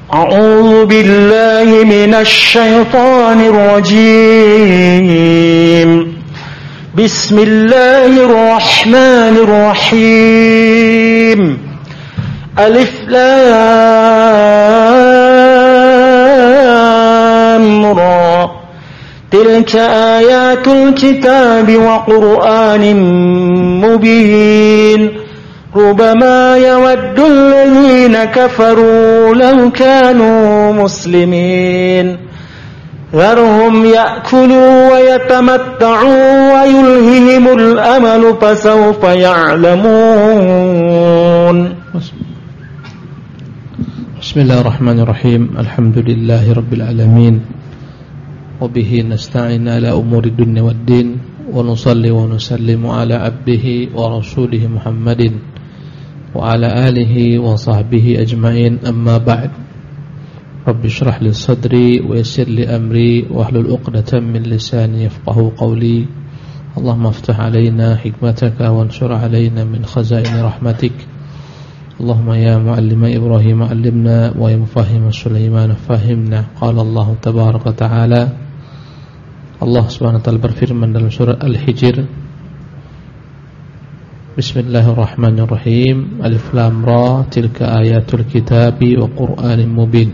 أعوذ بالله من الشيطان الرجيم بسم الله الرحمن الرحيم ألف لام را تلك آيات الكتاب وقرآن مبين ربما يود الذين كفروا لو كانوا مسلمين ذرهم يأكلوا ويتمتعوا ويلههم الأمل فسوف يعلمون. بسم الله الرحمن الرحيم الحمد لله رب العالمين وبه نستعين على أمور الدنيا والدين ونصلي ونسلم على عبده ورسوله محمد وعلى آله وصحبه أجمعين أما بعد رب اشرح لي صدري ويسر لي أمري واحلل عقدة من لساني يفقهوا قولي اللهم افتح علينا حكمتك وانشر علينا من خزائن رحمتك اللهم يا معلم إبراهيم علمنا ويا مفهم سليمان فهمنا. قال الله تبارك وتعالى Allah subhanahu wa ta'ala berfirman dalam surah Al-Hijr, Bismillahirrahmanirrahim, Alif Lam Ra tilka ayatul kitabi wa Qur'anin mubin.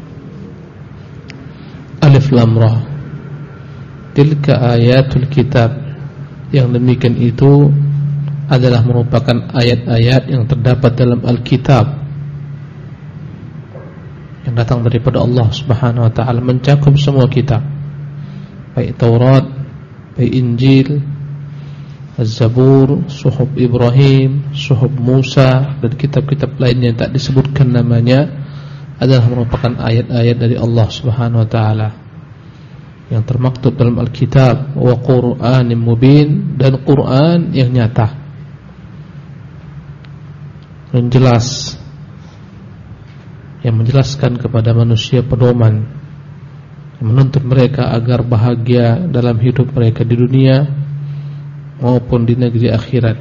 Alif Lam Ra tilka ayatul kitab, yang demikian itu adalah merupakan ayat-ayat yang terdapat dalam Al-Kitab yang datang daripada Allah subhanahu wa ta'ala, mencakup semua kitab, baik Taurat, baik Injil, Az-Zabur, Suhuf Ibrahim, Suhuf Musa, dan kitab-kitab lainnya yang tak disebutkan namanya adalah merupakan ayat-ayat dari Allah Subhanahu wa taala yang termaktub dalam Al-Kitab wa Qur'anin mubin, dan Quran yang nyata dan jelas, yang menjelaskan kepada manusia pedoman, menuntut mereka agar bahagia dalam hidup mereka di dunia maupun di negeri akhirat.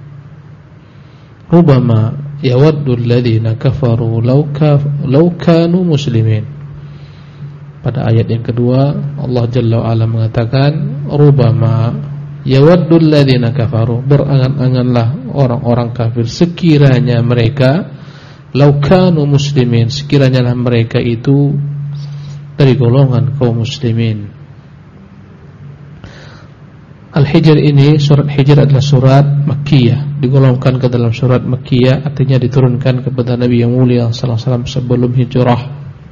Rubama yawaddu alladhina kafaru law kanu muslimin. Pada ayat yang kedua Allah Jalla wa Ala mengatakan rubama yawaddu alladhina kafaru, berangan-anganlah orang-orang kafir sekiranya mereka law kanu muslimin, sekiranya lah mereka itu dari golongan kaum muslimin. Al-Hijr ini, surat Hijr adalah surat Makkiyah, digolongkan ke dalam surat Makkiyah, artinya diturunkan kepada Nabi yang mulia sallallahu alaihi wasallam sebelum hijrah.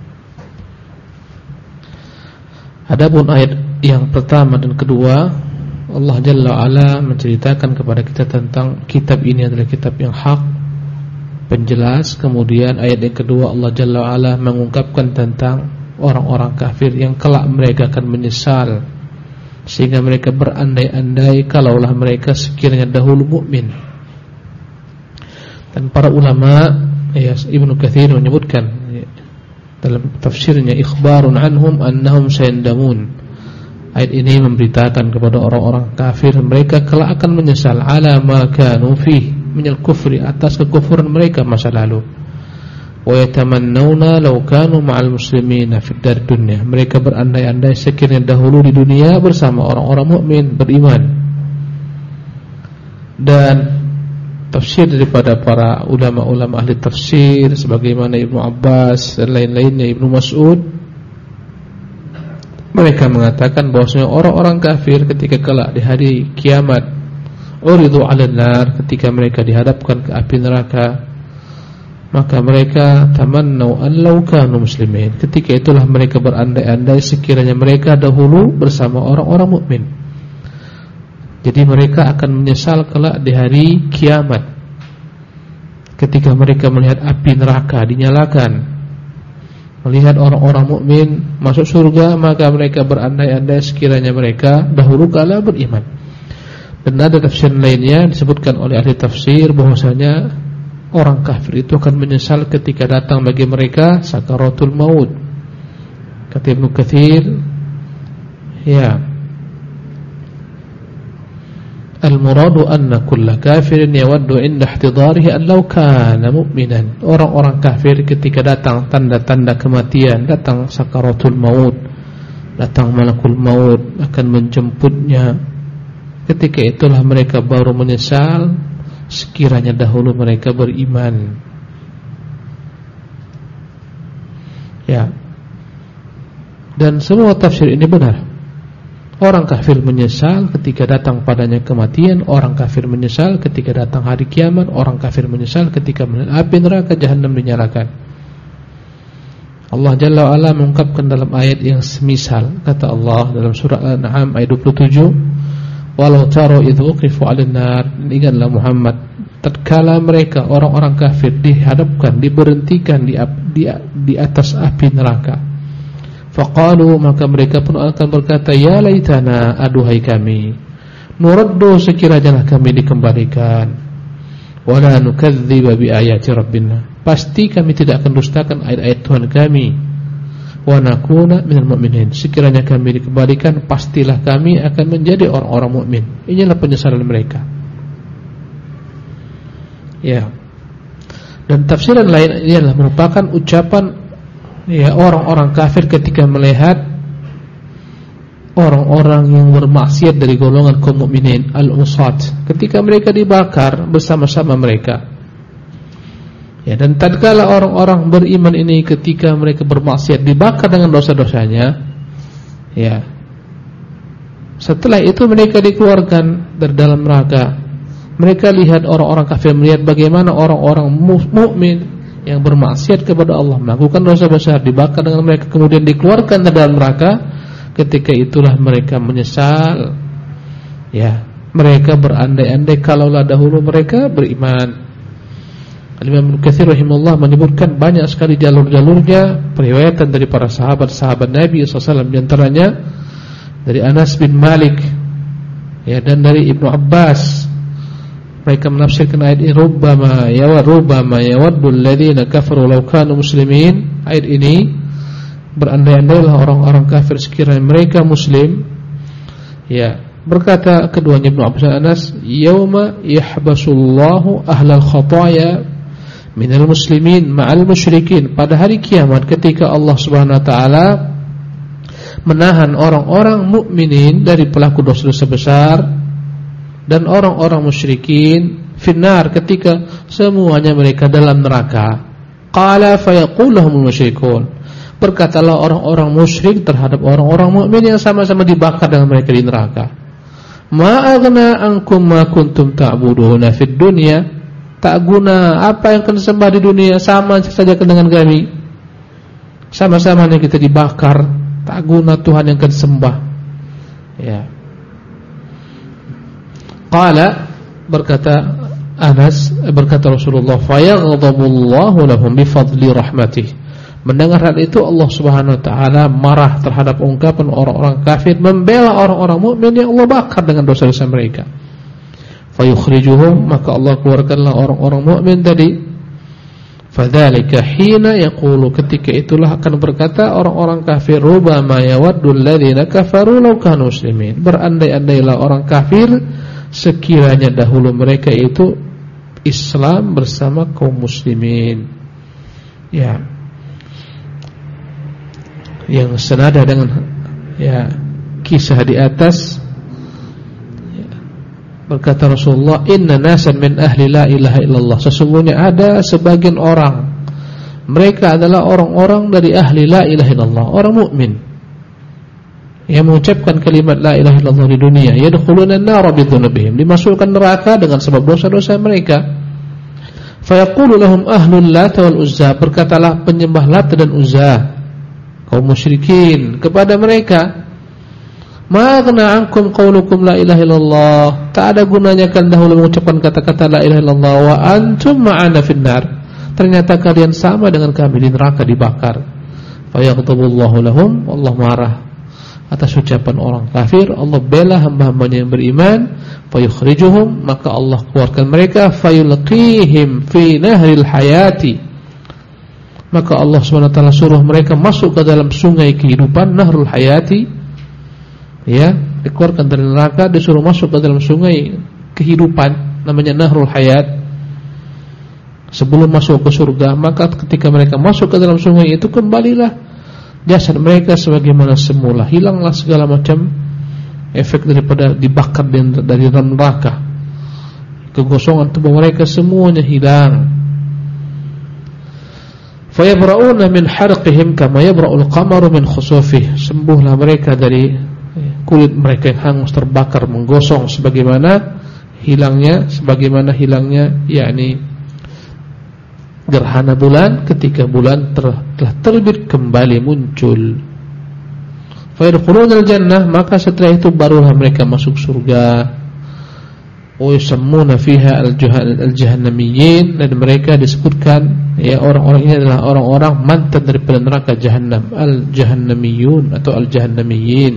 Adapun ayat yang pertama dan kedua, Allah Jalla wa Ala menceritakan kepada kita tentang kitab ini adalah kitab yang hak, penjelas. Kemudian ayat yang kedua Allah Jalla wa Ala mengungkapkan tentang orang-orang kafir yang kelak mereka akan menyesal, sehingga mereka berandai-andai kalaulah mereka sekiranya dahulu mukmin. Dan para ulama, Ibnu Katsir menyebutkan dalam tafsirnya, ikhbarun anhum annahum sayandamun. Ayat ini memberitakan kepada orang-orang kafir mereka kelak akan menyesal ala ma kanu fihi minal kufri, atas kekufuran mereka masa lalu. Wa yatamannawna law kanu ma'al muslimina fid dar dunya, mereka berandai-andai sekiranya dahulu di dunia bersama orang-orang mukmin beriman. Dan tafsir daripada para ulama-ulama ahli tafsir sebagaimana Ibnu Abbas dan lain-lainnya, Ibnu Mas'ud, mereka mengatakan bahwasanya orang-orang kafir ketika kelak di hari kiamat uridu 'alan nar, ketika mereka dihadapkan ke api neraka, maka mereka tamannau an law kanu muslimin, ketika itulah mereka berandai-andai sekiranya mereka dahulu bersama orang-orang mukmin. Jadi mereka akan menyesal kelak di hari kiamat ketika mereka melihat api neraka dinyalakan, melihat orang-orang mukmin masuk surga, maka mereka berandai-andai sekiranya mereka dahulu kala beriman. Dan ada tafsir lainnya disebutkan oleh ahli tafsir bahwasanya orang kafir itu akan menyesal ketika datang bagi mereka sakaratul maut. Kata Ibnu Katsir, ya, Al-muradu anna kulla kafirin yawaddu inda ihtidarihi an law kana mu'minan. Orang-orang kafir ketika datang tanda-tanda kematian, datang sakaratul maut, datang malakul maut akan menjemputnya, ketika itulah mereka baru menyesal sekiranya dahulu mereka beriman. Ya. Dan semua tafsir ini benar. Orang kafir menyesal ketika datang padanya kematian, orang kafir menyesal ketika datang hari kiamat, orang kafir menyesal ketika api neraka jahanam dinyalakan. Allah Jalla wa Ala mengungkapkan dalam ayat yang semisal. Kata Allah dalam surah Al-An'am ayat 27, walau taro idh uqifu 'alan nar, ingatlah Muhammad tatkala mereka orang-orang kafir dihadapkan, diberhentikan di atas api neraka. Faqalu, maka mereka pun akan berkata, ya laitana, aduhai kami, nuraddu, sekiranya kami dikembalikan, wala nukadziba bi ayati rabbina, pasti kami tidak akan dustakan ayat-ayat Tuhan kami, wa nakuna minal mu'minin, sekiranya kami dikembalikan pastilah kami akan menjadi orang-orang mukmin. Inilah penyesalan mereka. Ya. Dan tafsiran lain ialah merupakan ucapan ya orang-orang kafir ketika melihat orang-orang yang bermaksiat dari golongan kaum mukminin al-usat, ketika mereka dibakar bersama-sama mereka. Ya, dan tatkala orang-orang beriman ini ketika mereka bermaksiat dibakar dengan dosa-dosanya, ya. Setelah itu mereka dikeluarkan dari dalam neraka. Mereka lihat orang-orang kafir melihat bagaimana orang-orang mukmin yang bermaksiat kepada Allah, melakukan dosa besar, dibakar dengan mereka, kemudian dikeluarkan dari dalam neraka. Ketika itulah mereka menyesal. Ya, mereka berandai-andai kalaulah dahulu mereka beriman. Al-Imam Ibnu Katsir rahimahullah menyebutkan banyak sekali jalur-jalurnya periwayatan dari para sahabat-sahabat Nabi SAW, di antaranya dari Anas bin Malik, ya, dan dari Ibnu Abbas. Mereka menafsirkan ayat ini, rubbama yawaddul ladzina kafaru law kanu muslimin. Ayat ini berandai-andailah orang-orang kafir sekiranya mereka muslim. Ya, berkata keduanya Ibnu Abbas dan Anas, yauma yahbasullahu ahlal khataaya minal muslimin ma'al musyrikin, pada hari kiamat ketika Allah Subhanahu wa taala menahan orang-orang mukminin dari pelaku dosa-dosa besar dan orang-orang musyrikin finnar, ketika semuanya mereka dalam neraka. Qala fayaquluhumul musyrikun, berkatalah orang-orang musyrik terhadap orang-orang mukmin yang sama-sama dibakar dengan mereka di neraka, ma aghna ankum ma kuntum ta'buduna fid dunya, tak guna apa yang kalian sembah di dunia, sama saja dengan kami, sama-sama kita dibakar, tak guna Tuhan yang kalian sembah. Ya. Qala, berkata Anas, berkata Rasulullah, fayaghadabullahu lahum bifadli rahmatih. Mendengar hal itu Allah Subhanahu wa taala marah terhadap ungkapan orang-orang kafir membela orang-orang mukmin yang Allah bakar dengan dosa-dosa mereka. Fayukhrijuhum, maka Allah keluarkanlah orang-orang mukmin tadi. Fadzalika hina yaqulu, ketika itulah akan berkata orang-orang kafir, rubbama yawaddul ladzina kafaru law kanu muslimin, berandai-andailah orang kafir sekiranya dahulu mereka itu Islam bersama kaum muslimin. Ya, yang senada dengan ya kisah di atas. Ya. Berkata Rasulullah, inna nasan min ahli la ilaha illallah, sesungguhnya ada sebagian orang, mereka adalah orang-orang dari ahli la ilaha illallah, orang mukmin yang mengucapkan kalimat la ilaha illallah di dunia, yadkhuluna an-nar bidhunubihim, dimasukkan neraka dengan sebab dosa-dosa mereka. Fayaqulu lahum ahlul Lat wal Uzza, berkatalah penyembah Lat dan Uzza, kaum musyrikin, kepada mereka, ma aghna ankum qaulukum la ilaha illallah, tak ada gunanya kalian dahulu mengucapkan kata-kata la ilaha illallah, wa antum ma'ana finnar, ternyata kalian sama dengan kami di neraka dibakar. Fayaghdabullahu lahum, Allah marah atas ucapan orang kafir, Allah bela hamba-hambanya yang beriman. Fayukhrijuhum, maka Allah keluarkan mereka. Fayulqihim fi nahril hayati, maka Allah SWT suruh mereka masuk ke dalam sungai kehidupan, nahrul hayati. Ya, dikeluarkan dari neraka, disuruh masuk ke dalam sungai kehidupan, namanya nahrul hayat, sebelum masuk ke surga. Maka ketika mereka masuk ke dalam sungai itu, kembalilah jasad mereka sebagaimana semula, hilanglah segala macam efek daripada dibakar dari dalam neraka. Kegosongan tubuh mereka semuanya hilang. Fayabra'una min harqihim kama yabra'ul qamaru min khusufih. Sembuhlah mereka dari kulit mereka yang hangus terbakar menggosong sebagaimana hilangnya yakni gerhana bulan ketika bulan telah terbit kembali muncul. Fayadkhuluna al-jannah, maka setelah itu barulah mereka masuk surga. Wa yusammuna fiha al-jahannamiyyin, dan mereka disebutkan ya orang-orang ini adalah orang-orang mantan daripada neraka jahanam, al-jahannamiyyun atau al-jahannamiyyin.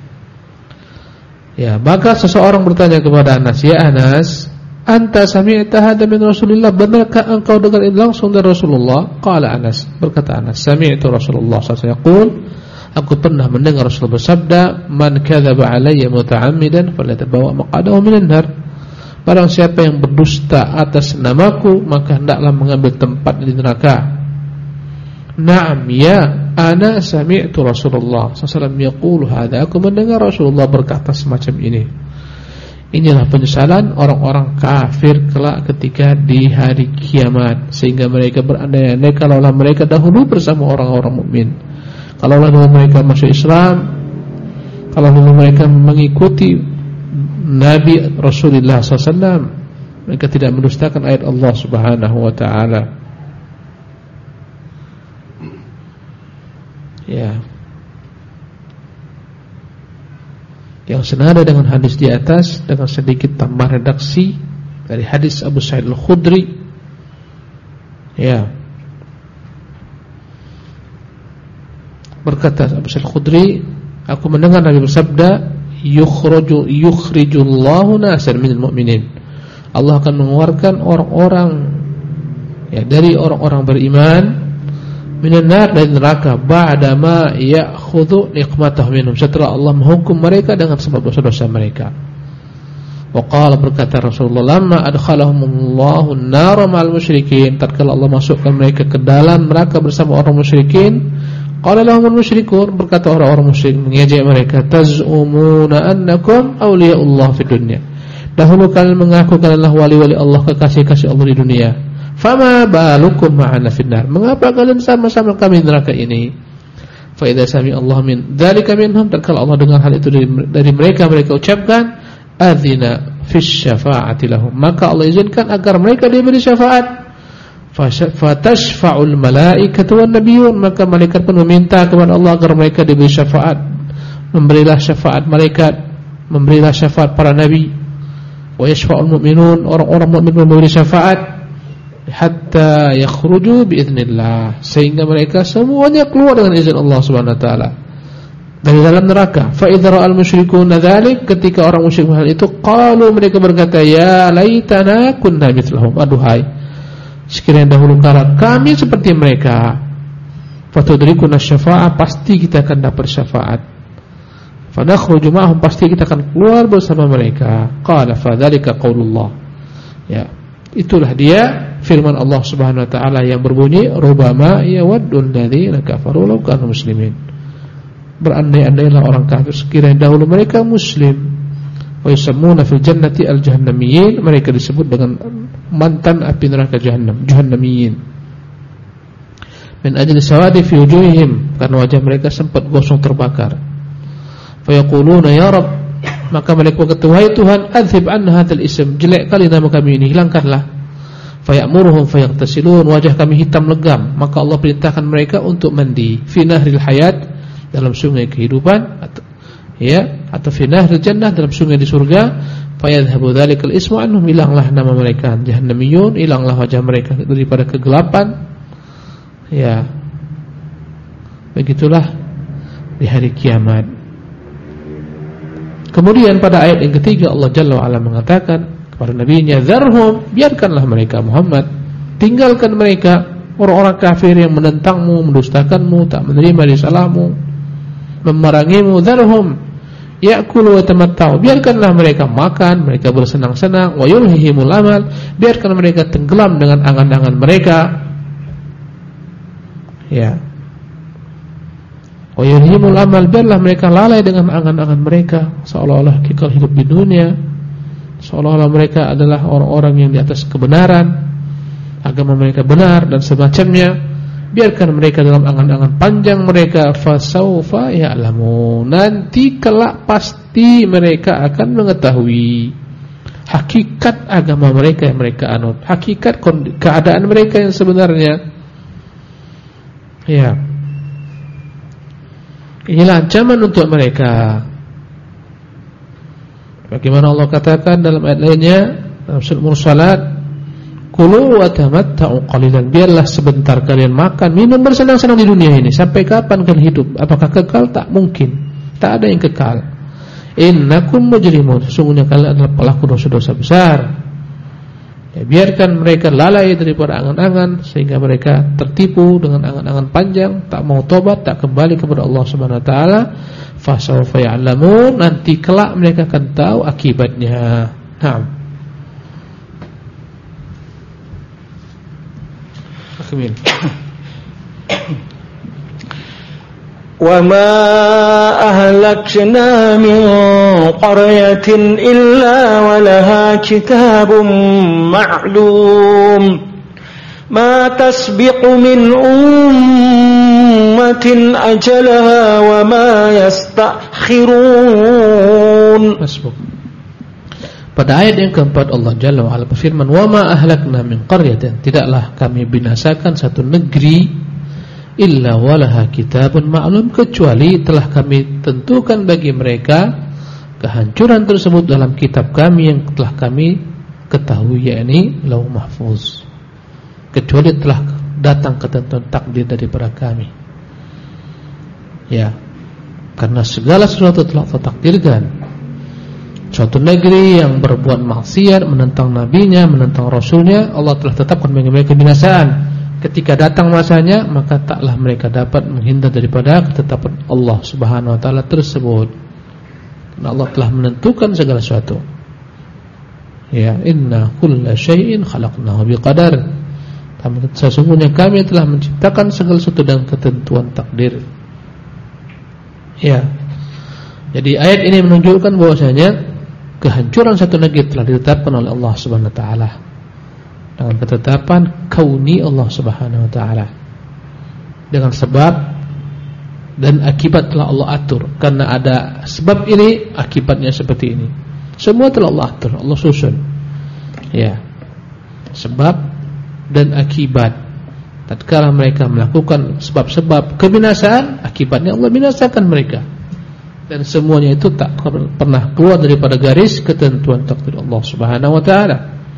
Ya, maka seseorang bertanya kepada Anas, "Ya Anas, anta sami'ta hadza min Rasulillah? Benarkah engkau dengar ini langsung dari Rasulullah?" Qala Anas, berkata Anas, "Sami'tu Rasulullah sallallahu alaihi wasallam, aku pernah mendengar Rasul bersabda, man kadzaba alayya muta'ammidan falyatabawwa maq'adahu minan nar." Barang siapa yang berdusta atas namaku, maka hendaklah mengambil tempat di neraka. Naam ya, ana sami'tu Rasulullah sallallahu alaihi wasallam yaqulu hadza, aku mendengar Rasulullah berkata semacam ini. Inilah penyesalan orang-orang kafir kelak ketika di hari kiamat, sehingga mereka berandai-andai kalaulah mereka dahulu bersama orang-orang mukmin, kalaulah dulu mereka masuk Islam, kalau dulu mereka mengikuti Nabi Rasulullah SAW, mereka tidak mendustakan ayat Allah Subhanahu wa ta'ala. Ya, yang senada dengan hadis di atas, dengan sedikit tambah redaksi dari hadis Abu Sa'id Al-Khudri. Ya, berkata Abu Sa'id Al-Khudri, aku mendengar Nabi bersabda, yukhrijullahu nasan minal mu'minin, Allah akan mengeluarkan orang-orang ya dari orang-orang beriman minan nar, dari neraka, ba'da ma ya'khudhu niqmatahu minhum, setelah Allah menghukum mereka dengan sebab dosa-dosa mereka. Wa qala, berkata Rasulullah, lamma adkhalahumullahu an-nar ma'al musyrikin, tatkala Allah masukkan mereka ke dalam neraka bersama orang musyrikin, qala lahumul musyrikun, berkata orang-orang musyrik mengejek mereka, taz'umuna annakum awliyaullah fid dunya, dahulu kalian mengaku kalianlah wali-wali Allah, kekasih-kasih Allah di dunia. Fama balukum ma'ana finnar, mengapa kalian sama-sama kami di neraka ini? Fa idza sami Allah min dzalika minhum, tatkala Allah dengar hal itu dari mereka ucapkan, adzina fis syafa'ati lahum, maka Allah izinkan agar mereka diberi syafaat. Fatashfa'ul malaikatu wan nabiyyun, maka malaikat pun meminta kepada Allah agar mereka diberi syafaat. Memberilah syafaat malaikat, memberilah syafaat para nabi. Wa yashfa'ul mu'minun, orang-orang mukmin memberi syafaat hatta yakhruju biidznillah, sehingga mereka semuanya keluar dengan izin Allah Subhanahu wa taala dari dalam neraka. Fa idza ra'al musyrikuuna dzalik, ketika orang musyrik hal itu, qalu, mereka berkata, ya laitana kunna mithlahum, aduhai, sekiranya dahulu kala kami seperti mereka. Fatudrikuna syafa'ah, pasti kita akan dapat syafaat. Fanakhruju ma'ahum, pasti kita akan keluar bersama mereka. Qala fadzalika qaulullah, ya, itulah dia firman Allah Subhanahu wa taala yang berbunyi, rubama yawaddul ladzina kafaru law kanu muslimin, berandai-andailah orang kafir sekiranya dahulu mereka muslim. Wa yusammuna fil jannati al-jahannamiyyin, mereka disebut dengan mantan api neraka jahannam, jahannamiyyin. Min ajli sawadi fi wujuhihim, karena wajah mereka sempat gosong terbakar. Fa yaquluna ya Rabb, maka mereka berkata, wahai Tuhan, adzhib anna hadzal ism, jelek kali nama kami ini, hilangkanlah. Fa ya'muruhum fa yaghtasilun, wajah kami hitam legam, maka Allah perintahkan mereka untuk mandi fi nahril hayat, dalam sungai kehidupan, atau ya, atau fi nahril jannah, dalam sungai di surga. Fayadhhabu dzalikal ismu anhum, hilanglah nama mereka jahannamiyun, hilanglah wajah mereka daripada kegelapan. Ya, begitulah di hari kiamat. Kemudian pada ayat yang ketiga, Allah Jalla wa'ala mengatakan kepada nabinya, dzarhum, biarkanlah mereka Muhammad, tinggalkan mereka, orang-orang kafir yang menentangmu, mendustakanmu, tak menerima risalahmu, memerangimu. Dzarhum Ya'kulu wa yatamatta'u, biarkanlah mereka makan, mereka bersenang-senang, wa yulhihimul amal, biarkan mereka tenggelam dengan angan-angan mereka. Ya. Wa yulhihimul amal, biarlah mereka lalai dengan angan-angan mereka, seolah-olah kekal hidup di dunia, seolah-olah mereka adalah orang-orang yang di atas kebenaran, agama mereka benar dan semacamnya. Biarkan mereka dalam angan-angan panjang mereka, fasaufa ya'lamu, nanti kelak pasti mereka akan mengetahui hakikat agama mereka yang mereka anut, hakikat keadaan mereka yang sebenarnya. Ya, inilah ancaman untuk mereka. Bagaimana Allah katakan dalam ayat lainnya dalam surah Mursalat, kulu wa tamatta'u qalilan, biarlah sebentar kalian makan, minum, bersenang-senang di dunia ini. Sampai kapan kalian hidup? Apakah kekal? Tak mungkin. Tak ada yang kekal. Innakum mujrimun, sesungguhnya kalian adalah pelaku dosa-dosa besar. Ya, biarkan mereka lalai daripada angan-angan sehingga mereka tertipu dengan angan-angan panjang, tak mau tobat, tak kembali kepada Allah Subhanahu wa taala. Fasawfa ya'lamun, nanti kelak mereka akan tahu akibatnya. Naam. وما أهلكنا من قرية إلا ولها كتاب معلوم ما تسبق من أمة أجلها وما يستأخرون. Pada ayat yang keempat Allah Jalla wa Ala berfirman, wa ma ahlakna min qaryatin, tidaklah kami binasakan satu negeri illa walaha kitabun ma'lum, kecuali telah kami tentukan bagi mereka kehancuran tersebut dalam kitab kami yang telah kami ketahui, yakni Lauh Mahfuz, kecuali telah datang ketentuan takdir daripada kami. Ya, karena segala sesuatu telah tertakdirkan. Suatu negeri yang berbuat maksiat, menentang nabinya, menentang rasulnya, Allah telah tetapkan bagi mereka binasaan. Ketika datang masanya, maka taklah mereka dapat menghindar daripada ketetapan Allah Subhanahu wa taala tersebut. Karena Allah telah menentukan segala sesuatu. Ya, inna kulla syai'in khalaqnahu biqadar. Sesungguhnya kami telah menciptakan segala sesuatu dengan ketentuan takdir. Ya. Jadi ayat ini menunjukkan bahwasanya kehancuran satu negeri telah ditetapkan oleh Allah Subhanahu wa taala dengan ketetapan kauni Allah Subhanahu wa taala, dengan sebab dan akibat telah Allah atur. Karena ada sebab ini, akibatnya seperti ini. Semua telah Allah atur, Allah susun. Ya. Sebab dan akibat. Tatkala mereka melakukan sebab-sebab kebinasaan, akibatnya Allah binasakan mereka. Dan semuanya itu tak pernah keluar daripada garis ketentuan takdir Allah Subhanahu wa taala.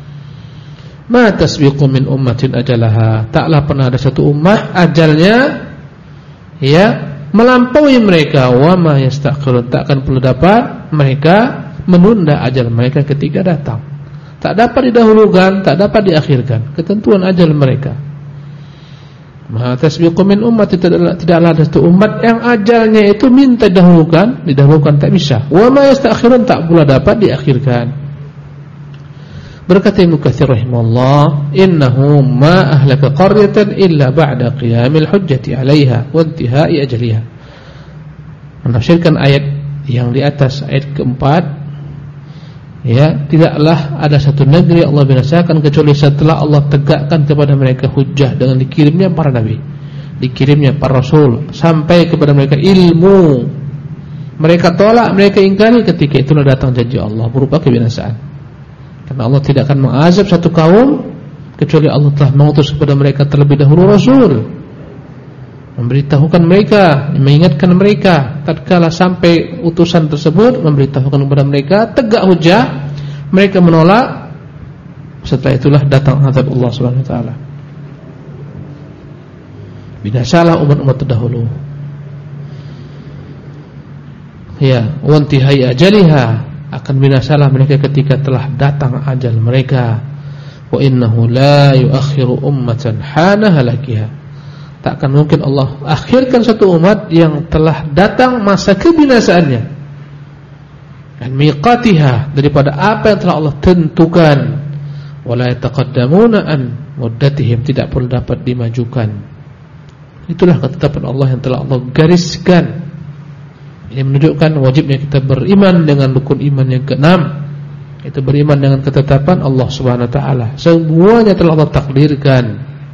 Ma tasbiqu min ummatin ajalaha, taklah pernah ada satu umat ajalnya ya melampaui mereka. Wa ma yastakhirun, takkan perlu dapat mereka menunda ajal mereka ketika datang. Tak dapat didahulukan, tak dapat diakhirkan ketentuan ajal mereka. Ma tasbiqu min ummati, tidaklah ada satu umat yang ajalnya itu minta didahulukan tak bisa. Wa ma yastakhirun, tak pula dapat diakhirkan. Berkata Ibnu Katsir rahimahullah, innahu ma ahlaka qaryatan illa ba'da qiyamil hujjati 'alaiha wa intihai ajaliha. Menafsirkan ayat yang di atas, ayat keempat, ya, tidaklah ada satu negeri Allah binasakan kecuali setelah Allah tegakkan kepada mereka hujjah dengan dikirimnya para nabi, dikirimnya para rasul, sampai kepada mereka ilmu. Mereka tolak, mereka ingkari, ketika itulah datang janji Allah berupa kebinasaan. Karena Allah tidak akan mengazab satu kaum kecuali Allah telah mengutus kepada mereka terlebih dahulu rasul, memberitahukan mereka, mengingatkan mereka. Tatkala sampai utusan tersebut, memberitahukan kepada mereka, tegak hujjah, mereka menolak. Setelah itulah datang azab Allah Subhanahu wa taala. Binasalah umat-umat terdahulu. Ya, wantihai ajaliha, akan binasalah mereka ketika telah datang ajal mereka. Wa innahu la yuakhiru ummatan hana halakiha, tak akan mungkin Allah akhirkan satu umat yang telah datang masa kebinasaannya. an miqatiha, daripada apa yang telah Allah tentukan. Wala yataqaddamuna an muddatihim, tidak perlu dapat dimajukan. Itulah ketetapan Allah yang telah Allah gariskan. Ini menunjukkan wajibnya kita beriman dengan rukun iman yang keenam, itu beriman dengan ketetapan Allah Subhanahu wa taala. Semuanya telah Allah takdirkan.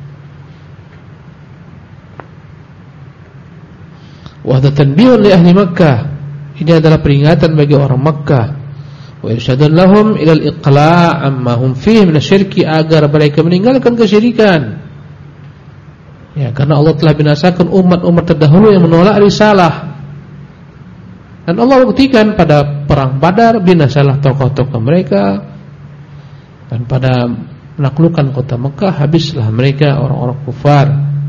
Wa hadha tanbihun li ahli Makkah. Ini adalah peringatan bagi orang Makkah. Wa irsyadun lahum ila al-iqla' amma hum fihi min asy-syirki, agar mereka meninggalkan kesyirikan. Ya, karena Allah telah binasakan umat-umat terdahulu yang menolak risalah. Dan Allah buktikan pada perang Badar, binasalah tokoh-tokoh mereka. Dan pada penaklukan kota Mekah, habislah mereka orang-orang kufar.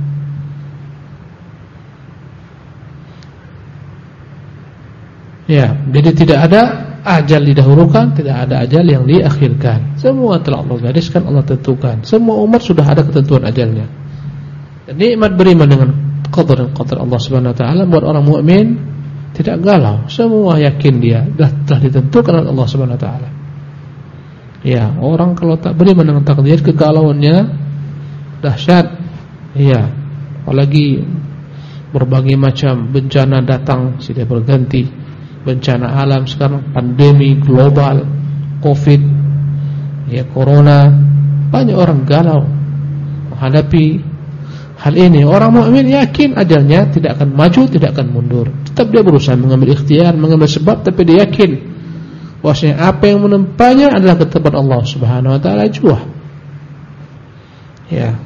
Ya, jadi tidak ada ajal didahulukan, tidak ada ajal yang diakhirkan. Semua telah Allah gariskan, Allah tentukan. Semua umat sudah ada ketentuan ajalnya. Dan nikmat beriman dengan qadar dan qadar Allah Subhanahu wa taala buat orang mukmin tidak galau. Semua yakin dia telah ditentukan oleh Allah Subhanahu wa taala. Ya, orang kalau tak beriman dengan takdir, kegalauannya dahsyat. Ya, apalagi berbagai macam bencana datang silih berganti. Bencana alam sekarang, pandemi global, Covid, ya corona, banyak orang galau menghadapi hal ini. Orang mukmin yakin ajalnya tidak akan maju, tidak akan mundur. Tetap dia berusaha mengambil ikhtiar, mengambil sebab, tapi dia yakin bahwasanya apa yang menempanya adalah ketetapan Allah Subhanahu wa taala jua. Ya.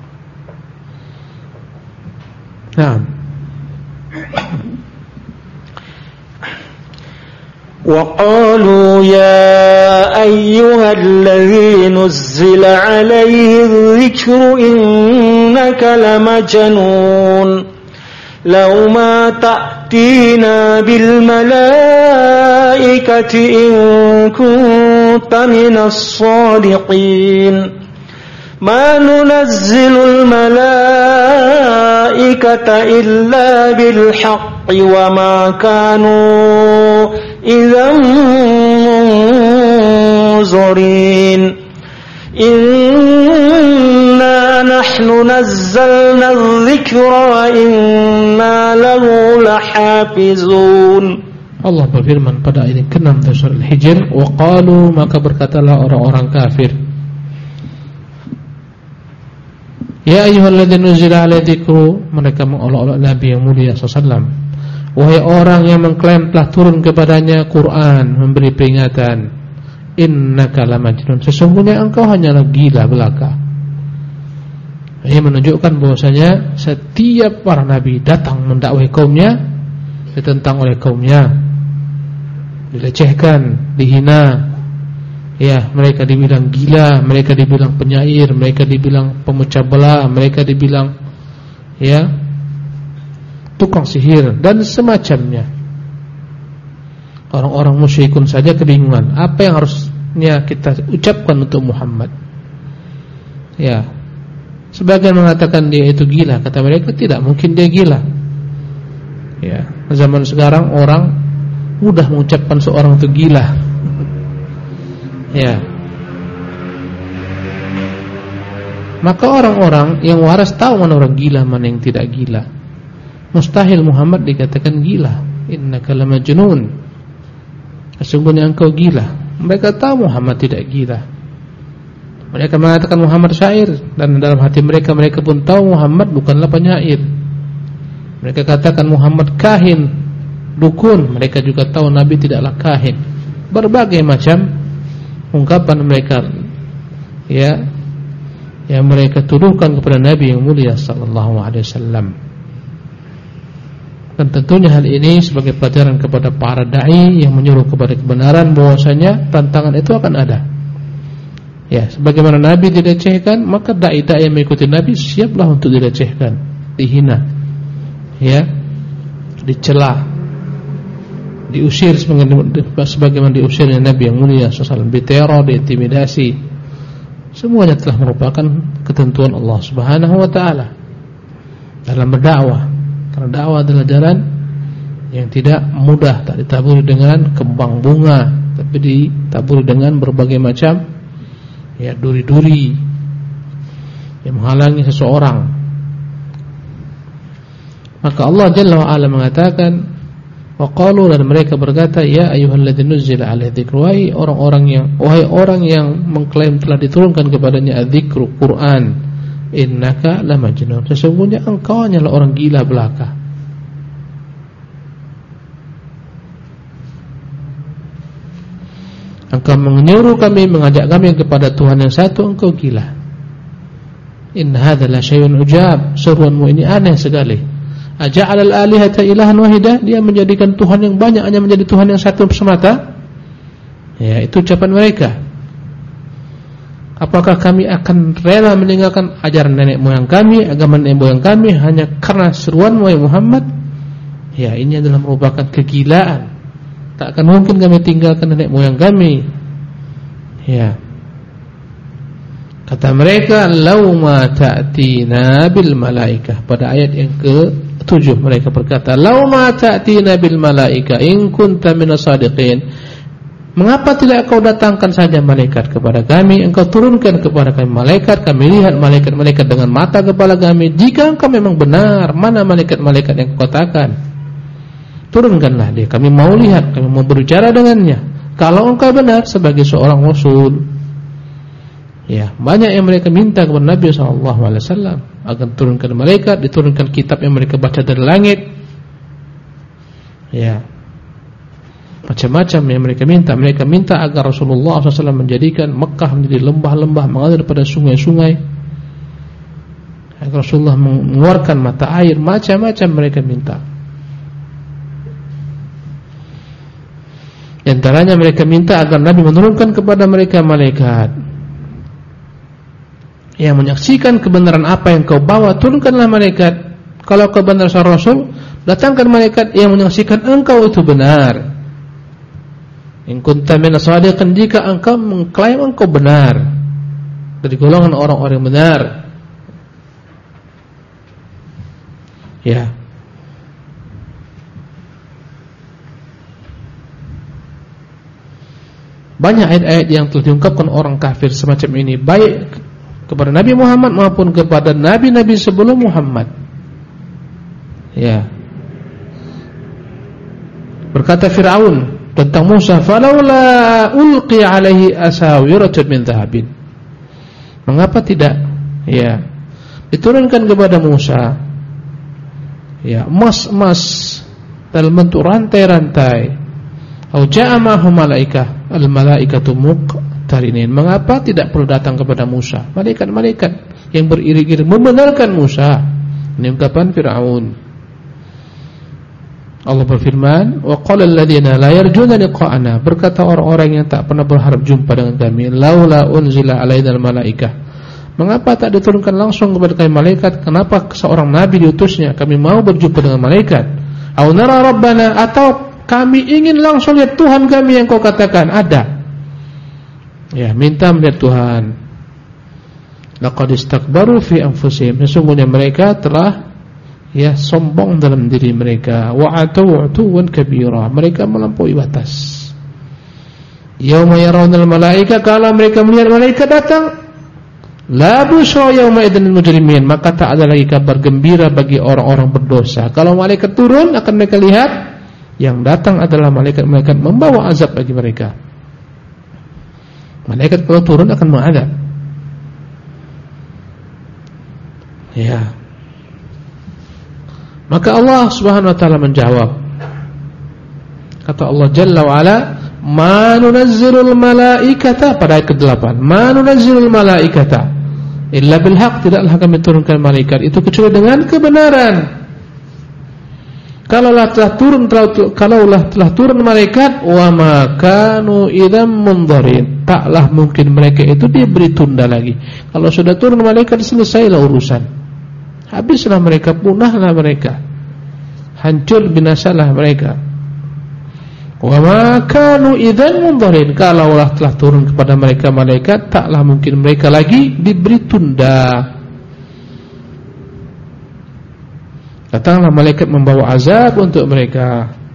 Nah. وقالوا يا أيها الذي نزل عليه الذكر إنك لمجنون لو ما تأتينا بالملائكة إن كنت من الصادقين ما ننزل الملائكة إلا بالحق وما كانوا إذا منظرين إنا نحن نزلنا الذكر وإنا له لحافظون. Allah berfirman pada ayat ke-6 dari surah Al-Hijr, wa qalu, maka berkatalah orang-orang kafir, ya ayyuhalladzina nuzila alaihi dzikru, mereka mengolok-olok Nabi yang mulia sallallahu. Wahai orang yang mengklaim telah turun kepadanya Quran, memberi peringatan, innaka lamajnun, sesungguhnya engkau hanyalah gila belaka. Ini menunjukkan bahwasanya setiap para nabi datang mendakwai kaumnya, ditentang oleh kaumnya, dilecehkan, dihina. Ya, mereka dibilang gila, mereka dibilang penyair, mereka dibilang pemecah belah, mereka dibilang ya tukang sihir dan semacamnya. Orang-orang musyrikun saja kebingungan apa yang harusnya kita ucapkan untuk Muhammad. Ya, sebagian mengatakan dia itu gila, kata mereka tidak mungkin dia gila. Ya, zaman sekarang orang mudah mengucapkan seorang itu gila. Ya, maka orang-orang yang waras tahu mana orang gila, mana yang tidak gila. Mustahil Muhammad dikatakan gila. Innaka lamajnun, sesungguhnya engkau gila. Mereka tahu Muhammad tidak gila. Mereka mengatakan Muhammad syair, dan dalam hati mereka pun tahu Muhammad bukanlah penyair. Mereka katakan Muhammad kahin, dukun. Mereka juga tahu Nabi tidaklah kahin. Berbagai macam ungkapan mereka ya yang mereka tuduhkan kepada Nabi yang mulia sallallahu alaihi wasallam. Dan tentunya hal ini sebagai pelajaran kepada para dai yang menyuruh kepada kebenaran, bahwasanya tantangan itu akan ada. Ya, sebagaimana Nabi dilecehkan, maka dai-dai yang mengikuti Nabi siaplah untuk dilecehkan, dihina, ya, dicela, diusir sebagaimana diusirnya Nabi yang mulia sallallahu alaihi wasallam, diteror, diintimidasi. Semuanya telah merupakan ketentuan Allah Subhanahu wa taala dalam berdakwah. Karena dakwah adalah jalan yang tidak mudah, tak ditaburi dengan kembang bunga, tapi ditaburi dengan berbagai macam duri-duri yang menghalangi seseorang. Maka Allah Jalla wa Ala mengatakan, wa qalu, dan mereka berkata, ya ayyuhalladzina nuzzila alaihi dzikru, wahai orang yang mengklaim telah diturunkan kepadanya adzikru, Quran, innaka lamajnun, sesungguhnya engkau hanyalah orang gila belaka. Engkau menyuruh kami, mengajak kami kepada Tuhan yang satu, engkau gila. In hadza la syai'un ujab, seruanmu ini aneh sekali. Aja'alal alihata ilahan wahidah, dia menjadikan Tuhan yang banyak hanya menjadi Tuhan yang satu semata. Ya, itu ucapan mereka. Apakah kami akan rela meninggalkan ajaran nenek moyang kami, agama nenek moyang kami hanya karena seruanmu ya Muhammad? Ya, ini adalah merupakan kegilaan. Tak akan mungkin kami tinggalkan nenek moyang kami. Ya. Kata mereka, "Lau ma ta'tina bil malaikah." Pada ayat yang ke-7 mereka berkata, "Lau ma ta'tina bil malaikah in kunta minas shadiqin." Mengapa tidak kau datangkan saja malaikat kepada kami? Engkau turunkan kepada kami malaikat, kami lihat malaikat-malaikat dengan mata kepala kami. Jika engkau memang benar, mana malaikat-malaikat yang kau katakan? Turunkanlah dia, kami mau lihat, kami mau berbicara dengannya. Kalau engkau benar sebagai seorang rasul. Ya, banyak yang mereka minta kepada Nabi SAW agar turunkan malaikat, diturunkan kitab yang mereka baca dari langit. Ya, macam-macam yang mereka minta. Mereka minta agar Rasulullah SAW menjadikan Mekah menjadi lembah-lembah mengalir pada sungai-sungai, agar Rasulullah mengeluarkan mata air. Macam-macam mereka minta. Di antaranya mereka minta agar Nabi menurunkan kepada mereka malaikat yang menyaksikan kebenaran apa yang kau bawa. Turunkanlah malaikat. Kalau kau benar seorang Rasul, datangkan malaikat yang menyaksikan engkau itu benar. In kunta minas shadiqin, jika engkau mengklaim engkau benar, dari golongan orang-orang yang benar. Ya. Banyak ayat-ayat yang telah diungkapkan orang kafir semacam ini, baik kepada Nabi Muhammad maupun kepada nabi-nabi sebelum Muhammad. Ya. Berkata Fir'aun tentang Musa, "Falaula ulqi alaihi asawiratun min dhahabin." Mengapa tidak diturunkan kepada Musa emas-emas dalam bentuk rantai-rantai? Au ja'a ma'ahu malaikah, al-malaikatu muqtarinin. Mengapa tidak perlu datang kepada Musa malaikat-malaikat yang beriring-iring membenarkan Musa? Ini ungkapan Fir'aun. Allah berfirman, wa qala alladziina la yarjuna liqa'ana, berkata orang-orang yang tak pernah berharap jumpa dengan kami, laula unzila alaina al-malaikah, mengapa tak diturunkan langsung kepada kami malaikat? Kenapa seorang nabi diutusnya? Kami mau berjumpa dengan malaikat. Au nara rabbana, atau kami ingin langsung lihat Tuhan kami yang kau katakan ada. Ya, minta melihat Tuhan. Laqad istakbaru fi anfusihim, sesungguhnya mereka telah sombong dalam diri mereka. Wa atu'tuwan kabira, mereka melampaui batas. Yauma yarawna al-malaika, kalau mereka melihat malaikat datang, la busra yauma idzal mujrimin, maka tak ada lagi kabar gembira bagi orang-orang berdosa. Kalau malaikat turun akan mereka lihat yang datang adalah malaikat-malaikat membawa azab bagi mereka. Malaikat kalau turun akan mengadab. Ya. Maka Allah Subhanahu wa taala menjawab. Kata Allah Jalla wa Ala, "Ma nunazzilul malaikata," pada ayat ke-8. "Ma nunazzilul malaikata illa bil haqq," tidaklah kami turunkan malaikat itu kecuali dengan kebenaran. Kalaulah telah turun malaikat, wa ma kanu idzam munzarin, taklah mungkin mereka itu diberi tunda lagi. Kalau sudah turun malaikat, selesailah urusan. Habislah mereka, punahlah mereka, hancur binasalah mereka. Wa ma kanu idzam munzarin, kalaulah telah turun kepada mereka malaikat, taklah mungkin mereka lagi diberi tunda. Datanglah malaikat membawa azab untuk mereka.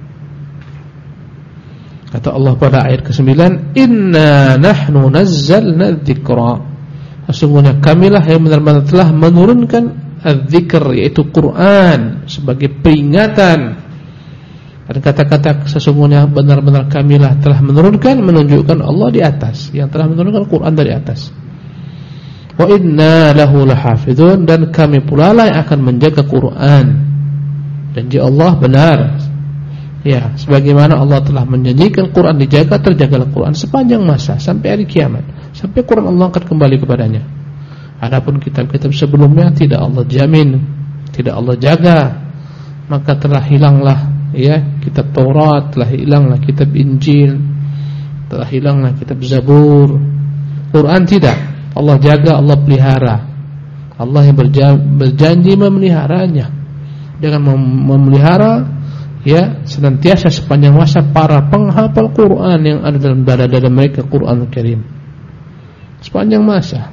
Kata Allah pada ayat ke-9, "Inna nahnu nazzalna dzikra." Sesungguhnya kamilah yang benar-benar telah menurunkan az-dzikr, yaitu Quran, sebagai peringatan. Dan kata-kata sesungguhnya benar-benar kamilah telah menurunkan menunjukkan Allah di atas, yang telah menurunkan Quran dari atas. Wa inna lahu lahafizun, dan kami pula lah yang akan menjaga Quran. Janji Allah benar. Ya, sebagaimana Allah telah menjanjikan Quran dijaga, terjagalah Quran sepanjang masa sampai hari kiamat, sampai Quran Allah akan kembali kepadanya. Adapun kitab-kitab sebelumnya tidak Allah jamin, tidak Allah jaga, maka telah hilanglah ya kitab Taurat, telah hilanglah kitab Injil, telah hilanglah kitab Zabur. Quran tidak, Allah jaga, Allah pelihara. Allah yang berjanji memeliharanya. Dengan memelihara ya senantiasa sepanjang masa para penghafal Quran yang ada dalam dada-dada mereka Quran Karim. Sepanjang masa.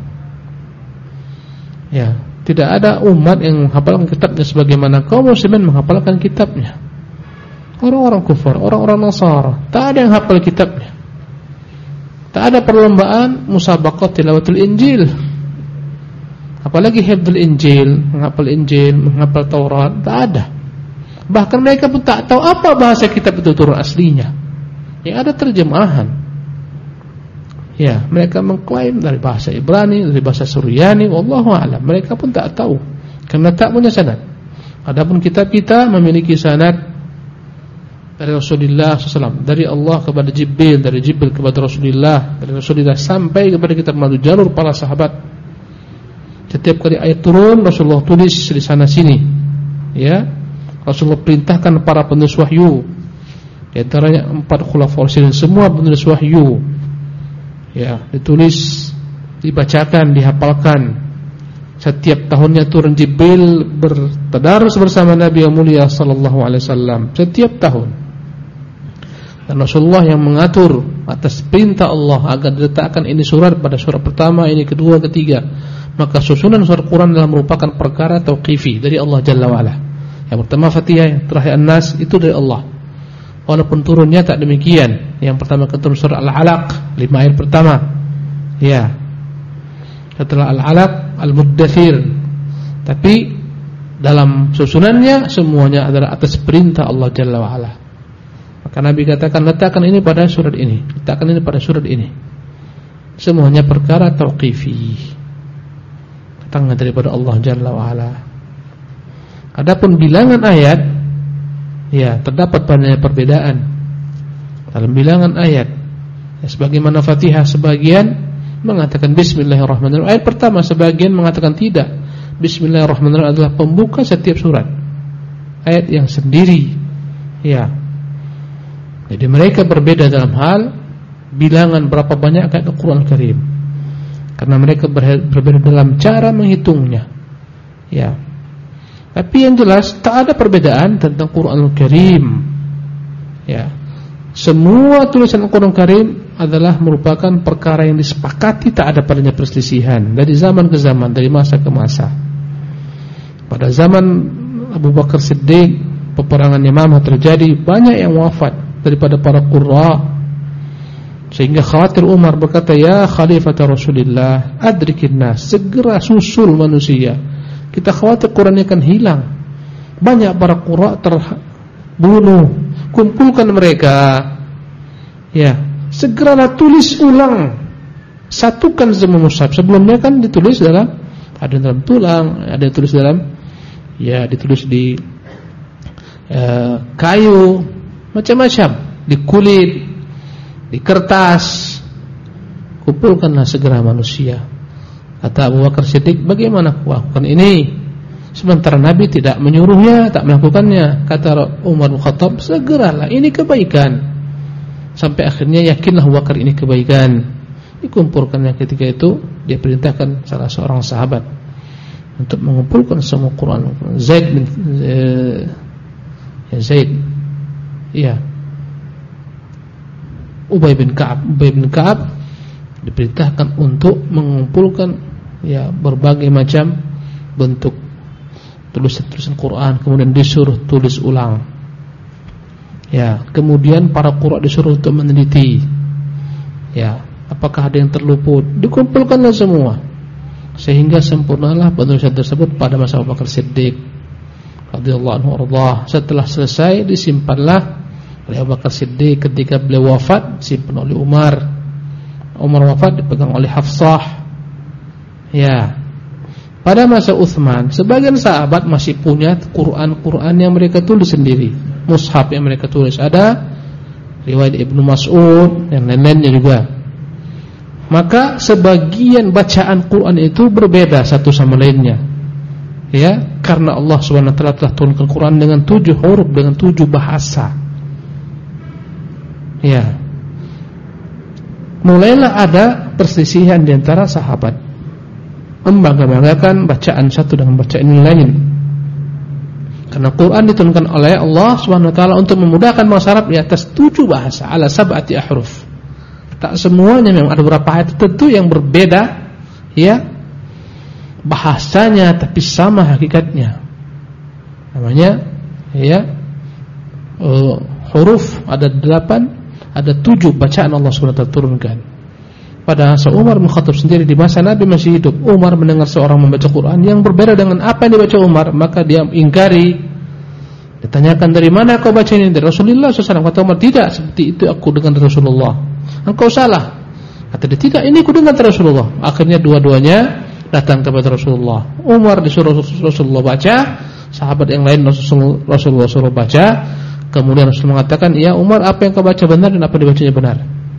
Ya, tidak ada umat yang menghafalkan kitabnya sebagaimana kaum muslimin menghafalkan kitabnya. Orang-orang kufar, orang-orang Nasara, tak ada yang hafal kitabnya. Tak ada perlombaan musabaqat tilawatul Injil. Apalagi hifdzul Injil, menghafal Taurat, tak ada. Bahkan mereka pun tak tahu apa bahasa kitab itu turun aslinya. Yang ada terjemahan. Ya, mereka mengklaim dari bahasa Ibrani, dari bahasa Suryani, wallahu a'lam. Mereka pun tak tahu karena tak punya sanad. Adapun kitab kita memiliki sanad dari Rasulullah SAW, dari Allah kepada Jibril, dari Jibril kepada Rasulullah, dari Rasulullah sampai kepada kitab melalui jalur para sahabat. Setiap kali ayat turun Rasulullah tulis di sana sini. Ya, Rasulullah perintahkan para penulis wahyu, di antaranya 4 khulafaur rasyidin, semua penulis wahyu. Ya, ditulis, dibacakan, dihafalkan. Setiap tahunnya turun Jibril bertadarus bersama Nabi yang mulia sallallahu alaihi wasallam setiap tahun. Dan Rasulullah yang mengatur atas perintah Allah agar diletakkan ini surat pada surat pertama, ini kedua, ketiga. Maka susunan surat Quran adalah merupakan perkara tauqifi dari Allah Jalla wa'ala. Yang pertama Fatihah, yang terakhir An-Nas, itu dari Allah. Walaupun turunnya tak demikian. Yang pertama turun surah Al-Alaq, 5 ayat pertama. Ya. Setelah Al-Alaq, Al-Muddathir. Tapi dalam susunannya semuanya adalah atas perintah Allah Jalla wa'ala. Maka Nabi katakan, letakkan ini pada surat ini, letakkan ini pada surat ini. Semuanya perkara tauqifi, datangnya daripada Allah Jalla wa'ala. Adapun bilangan ayat, ya, terdapat padanya perbedaan dalam bilangan ayat. Ya, sebagaimana Fatihah sebagian mengatakan Bismillahirrahmanirrahim. Ayat pertama sebagian mengatakan tidak. Bismillahirrahmanirrahim adalah pembuka setiap surat. Ayat yang sendiri. Ya. Jadi mereka berbeda dalam hal bilangan berapa banyak ayat Al-Quran Karim. Karena mereka berbeda dalam cara menghitungnya. Ya. Tapi yang jelas tak ada perbedaan tentang Quranul Karim. Ya. Semua tulisan Al-Quran Karim adalah merupakan perkara yang disepakati, tak ada padanya perselisihan dari zaman ke zaman, dari masa ke masa. Pada zaman Abu Bakar Siddiq, peperangan Yamamah terjadi, banyak yang wafat daripada para qurra. Sehingga khawatir Umar berkata, "Ya Khalifah Rasulullah, adrikin nas, segera susul manusia. Kita khawatir Qurannya akan hilang. Banyak para qurra terbunuh. Kumpulkan mereka. Ya, segeralah tulis ulang. Satukan semua mushaf. Sebelumnya kan ditulis dalam, ada dalam tulang, ada ditulis dalam, ya, ditulis di kayu, macam-macam, di kulit, di kertas. Kumpulkanlah segera manusia." Kata Abu Bakar Siddiq, "Bagaimana melakukan ini?" Sementara Nabi tidak menyuruhnya, tak melakukannya. Kata Umar bin Khattab, "Segeralah, ini kebaikan." Sampai akhirnya yakinlah Abu Bakar ini kebaikan. Dikumpulkannya ketika itu, dia perintahkan salah seorang sahabat untuk mengumpulkan semua Quran. Zaid bin Ubay bin Ka'ab diperintahkan untuk mengumpulkan, ya, berbagai macam bentuk tulisan-tulisan Quran, kemudian disuruh tulis ulang. Ya, kemudian para qurra disuruh untuk meneliti. Ya, apakah ada yang terluput? Dikumpulkanlah semua. Sehingga sempurnalah penulisan tersebut pada masa Abu Bakar Siddiq radhiyallahu anhu arda. Setelah selesai disimpanlah oleh Abu Bakar Siddiq. Ketika beliau wafat disimpan oleh Umar. Umar wafat dipegang oleh Hafsah. Ya. Pada masa Utsman, sebagian sahabat masih punya Quran yang mereka tulis sendiri, mushaf yang mereka tulis. Ada riwayat Ibnu Mas'ud dan lain-lainnya juga. Maka sebagian bacaan Quran itu berbeda satu sama lainnya. Ya, karena Allah Subhanahu wa taala telah turunkan Quran dengan 7 huruf, dengan 7 bahasa. Ya. Mulailah ada perselisihan di antara sahabat, membangga-banggakan bacaan satu dengan bacaan yang lain. Karena Quran diturunkan oleh Allah Subhanahu wa taala untuk memudahkan bangsa Arab di atas 7 bahasa, ala sab'ati ahruf. Tak semuanya, memang ada beberapa ayat tertentu yang berbeda ya bahasanya tapi sama hakikatnya. Namanya ya huruf ada 8, ada 7 bacaan Allah Subhanahu wa taala turunkan. Pada masa Umar bin Khattab sendiri, di masa Nabi masih hidup, Umar mendengar seorang membaca Quran yang berbeda dengan apa yang dibaca Umar, maka dia ingkari. Ditanyakan, dari mana kau baca ini? Dari Rasulullah SAW. Kata Umar, tidak, seperti itu aku dengar dari Rasulullah. Engkau salah. Kata dia, tidak, ini aku dengar dari Rasulullah. Akhirnya dua-duanya datang kepada Rasulullah. Umar disuruh Rasulullah baca, sahabat yang lain Rasulullah suruh baca. Kemudian Rasulullah mengatakan, ya Umar, apa yang kau baca benar dan apa yang dibacanya benar.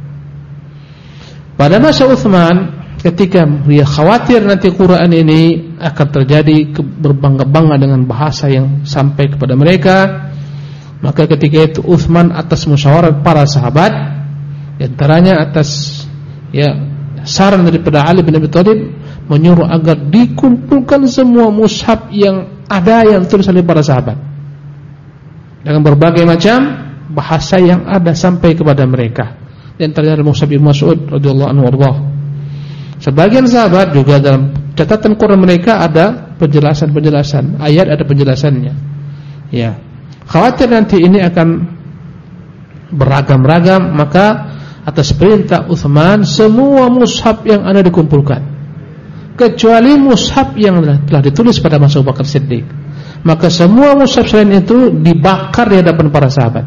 Pada masa Utsman, ketika dia khawatir nanti Quran ini akan terjadi berbangga-bangga dengan bahasa yang sampai kepada mereka, maka ketika itu Utsman atas musyawarah para sahabat, di antaranya atas saran daripada Ali bin Abi Thalib, menyuruh agar dikumpulkan semua mushaf yang ada yang ditulis oleh para sahabat dengan berbagai macam bahasa yang ada sampai kepada mereka. Di antaranya mushaf Ibnu Mas'ud radhiyallahu anhu warḍah. Sebagian sahabat juga dalam catatan Quran mereka ada penjelasan-penjelasan, ayat ada penjelasannya. Ya. Khawatir nanti ini akan beragam-ragam, maka atas perintah Utsman semua mushaf yang ada dikumpulkan, kecuali mushaf yang telah ditulis pada masa Abu Bakar Siddiq. Maka semua mushaf selain itu dibakar di hadapan para sahabat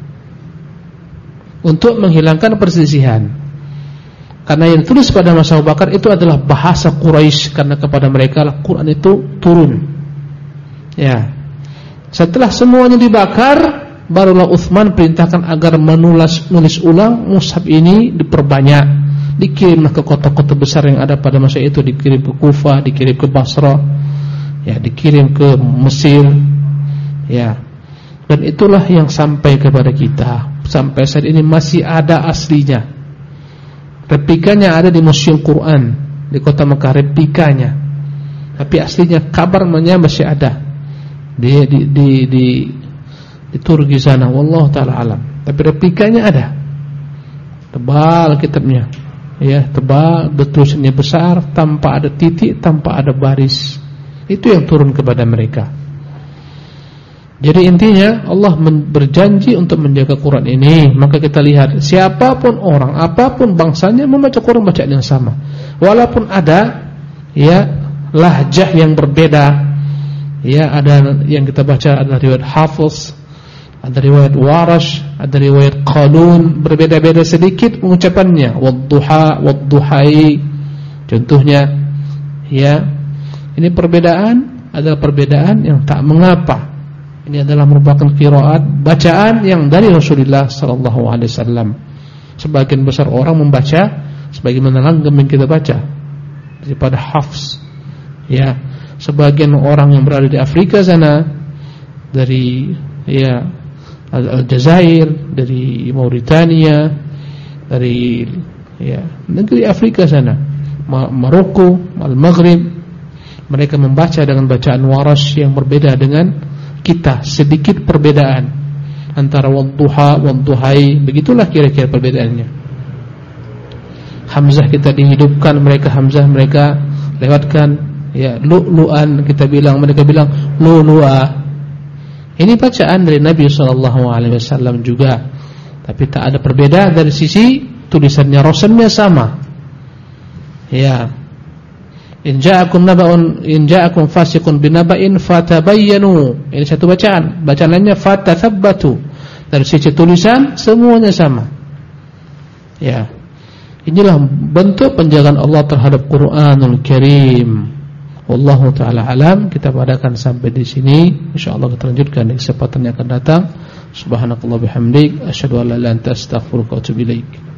untuk menghilangkan perselisihan. Karena yang ditulis pada masa Abu Bakar itu adalah bahasa Quraisy, karena kepada mereka lah Quran itu turun. Ya. Setelah semuanya dibakar, barulah Utsman perintahkan agar nulis ulang mushaf ini, diperbanyak, dikirimlah ke kota-kota besar yang ada pada masa itu, dikirim ke Kufah, dikirim ke Basra, ya, dikirim ke Mesir, ya. Dan itulah yang sampai kepada kita. Sampai saat ini masih ada aslinya. Replikanya ada di Museum Quran di kota Mekah, replikanya. Tapi aslinya kabarnya masih ada di Turki sana, wallahu taala alam. Tapi replikanya ada. Tebal kitabnya. Ya, tebal, tulisannya besar, tanpa ada titik, tanpa ada baris. Itu yang turun kepada mereka. Jadi intinya Allah berjanji untuk menjaga Quran ini. Maka kita lihat, siapapun orang, apapun bangsanya, membaca Quran bacaan yang sama. Walaupun ada lahjah yang berbeda. Ya, ada yang kita baca adalah riwayat Hafiz, ada riwayat Warash, ada riwayat Qalun, berbeda-beda sedikit pengucapannya. Wadduha, wadduhai. Contohnya, ya. Ini perbedaan adalah perbedaan yang tak mengapa. Ini adalah merupakan qiraat, bacaan yang dari Rasulullah sallallahu alaihi wasallam. Sebagian besar orang membaca sebagaimana langgam yang kita baca daripada hafs. Ya, sebagian orang yang berada di Afrika sana, dari Aljazair, dari Mauritania, dari negeri Afrika sana, Maroko, Al-Maghrib, mereka membaca dengan bacaan Warash yang berbeda dengan kita, sedikit perbedaan antara wadduha, wadduhai, begitulah kira-kira perbedaannya. Hamzah kita dihidupkan, mereka hamzah mereka lewatkan, ya, lu'lu'an kita bilang, mereka bilang lu'lu'a. Ini bacaan dari Nabi SAW juga, tapi tak ada perbedaan dari sisi tulisannya, rosannya sama. Ya. In ja'akum fasiqun binaba'in fatabayyanu. Ini satu bacaan. Bacaan lainnya fatathabbatu. Dari sisi tulisan semuanya sama. Ya. Inilah bentuk penjagaan Allah terhadap Quranul Karim. Wallahu taala alam. Kita padakan sampai di sini. Insyaallah kita lanjutkan di kesempatan yang akan datang. Subhanakallah bihamdik, asyhadu an la ilaha illa anta, astaghfiruka wa atubu ilaik.